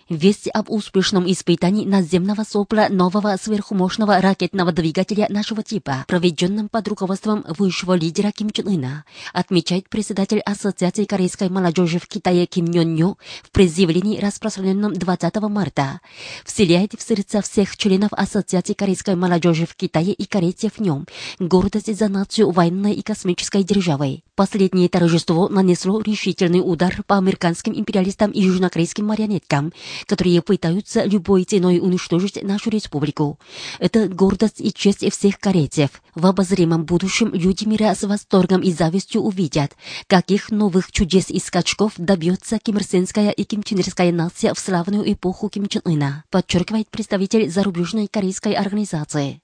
Весть об успешном испытании наземного сопла нового сверхмощного ракетного двигателя нашего типа, проведенном под руководством высшего лидера Ким Чен Ына, отмечает председатель Ассоциации корейской молодежи в Китае Ким Йон Ню в предъявлении, распространенном 20 марта, вселяет в сердца всех членов Ассоциации корейской молодежи в Китае и корейцев в нем гордость за нацию военной и космической державой. Последнее торжество нанесло решительный удар по американским империалистам и южнокорейским марионеткам, которые пытаются любой ценой уничтожить нашу республику. Это гордость и честь всех корейцев. В обозримом будущем люди мира с восторгом и завистью увидят, каких новых чудес и скачков добьется кимирсенская и кимченерская нация в славную эпоху Ким Чен Ына, подчеркивает представитель зарубежной корейской организации.